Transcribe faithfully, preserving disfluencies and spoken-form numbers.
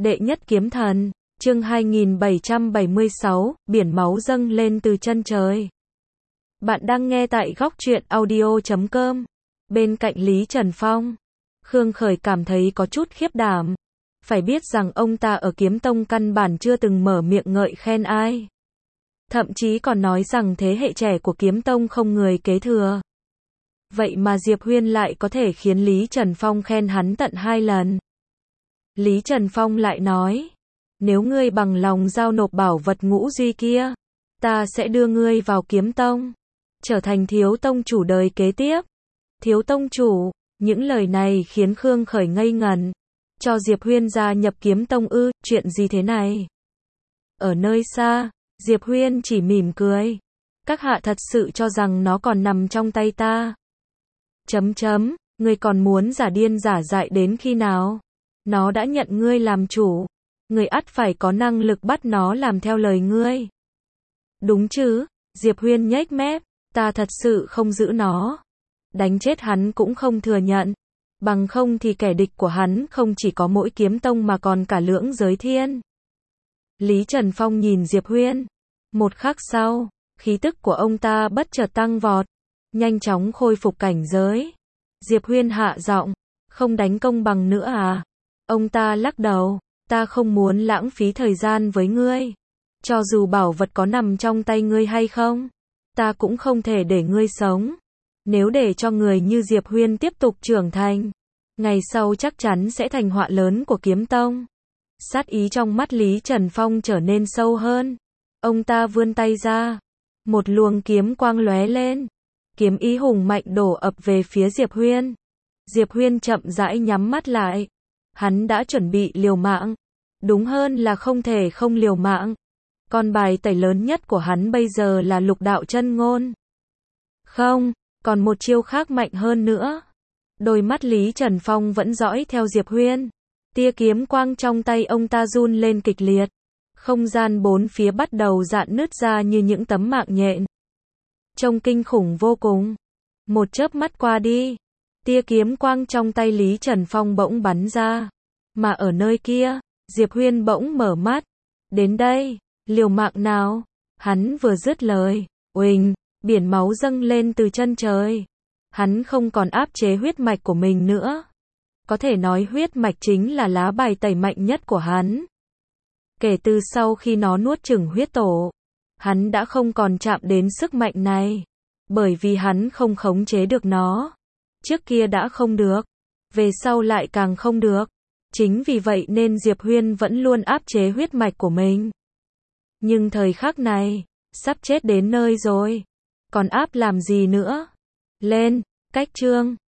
Đệ nhất kiếm thần, chương hai nghìn bảy trăm bảy mươi sáu, biển máu dâng lên từ chân trời. Bạn đang nghe tại góc truyện audio chấm com. Bên cạnh Lý Trần Phong, Khương Khởi cảm thấy có chút khiếp đảm. Phải biết rằng ông ta ở Kiếm Tông căn bản chưa từng mở miệng ngợi khen ai. Thậm chí còn nói rằng thế hệ trẻ của Kiếm Tông không người kế thừa. Vậy mà Diệp Huyên lại có thể khiến Lý Trần Phong khen hắn tận hai lần. Lý Trần Phong lại nói, nếu ngươi bằng lòng giao nộp bảo vật ngũ duy kia, ta sẽ đưa ngươi vào Kiếm Tông, trở thành thiếu tông chủ đời kế tiếp. Thiếu tông chủ, những lời này khiến Khương Khởi ngây ngẩn. Cho Diệp Huyên gia nhập Kiếm Tông ư, chuyện gì thế này? Ở nơi xa, Diệp Huyên chỉ mỉm cười. Các hạ thật sự cho rằng nó còn nằm trong tay ta. Chấm chấm, ngươi còn muốn giả điên giả dại đến khi nào? Nó đã nhận ngươi làm chủ, ngươi ắt phải có năng lực bắt nó làm theo lời ngươi. Đúng chứ? Diệp Huyên nhếch mép, ta thật sự không giữ nó. Đánh chết hắn cũng không thừa nhận. Bằng không thì kẻ địch của hắn không chỉ có mỗi Kiếm Tông mà còn cả lưỡng giới thiên. Lý Trần Phong nhìn Diệp Huyên. Một khắc sau, khí tức của ông ta bất chợt tăng vọt, nhanh chóng khôi phục cảnh giới. Diệp Huyên hạ giọng, không đánh công bằng nữa à? Ông ta lắc đầu, ta không muốn lãng phí thời gian với ngươi. Cho dù bảo vật có nằm trong tay ngươi hay không, ta cũng không thể để ngươi sống. Nếu để cho người như Diệp Huyên tiếp tục trưởng thành, ngày sau chắc chắn sẽ thành họa lớn của Kiếm Tông. Sát ý trong mắt Lý Trần Phong trở nên sâu hơn. Ông ta vươn tay ra, một luồng kiếm quang lóe lên. Kiếm ý hùng mạnh đổ ập về phía Diệp Huyên. Diệp Huyên chậm rãi nhắm mắt lại. Hắn đã chuẩn bị liều mạng. Đúng hơn là không thể không liều mạng. Con bài tẩy lớn nhất của hắn bây giờ là lục đạo chân ngôn. Không, còn một chiêu khác mạnh hơn nữa. Đôi mắt Lý Trần Phong vẫn dõi theo Diệp Huyên. Tia kiếm quang trong tay ông ta run lên kịch liệt. Không gian bốn phía bắt đầu rạn nứt ra như những tấm mạng nhện. Trông kinh khủng vô cùng. Một chớp mắt qua đi, tia kiếm quang trong tay Lý Trần Phong bỗng bắn ra. Mà ở nơi kia, Diệp Huyên bỗng mở mắt. Đến đây, liều mạng nào? Hắn vừa dứt lời, uỳnh, biển máu dâng lên từ chân trời. Hắn không còn áp chế huyết mạch của mình nữa. Có thể nói huyết mạch chính là lá bài tẩy mạnh nhất của hắn. Kể từ sau khi nó nuốt chửng huyết tổ, hắn đã không còn chạm đến sức mạnh này. Bởi vì hắn không khống chế được nó. Trước kia đã không được, về sau lại càng không được. Chính vì vậy nên Diệp Huyên vẫn luôn áp chế huyết mạch của mình. Nhưng thời khắc này, sắp chết đến nơi rồi. Còn áp làm gì nữa? Lên, cách chương.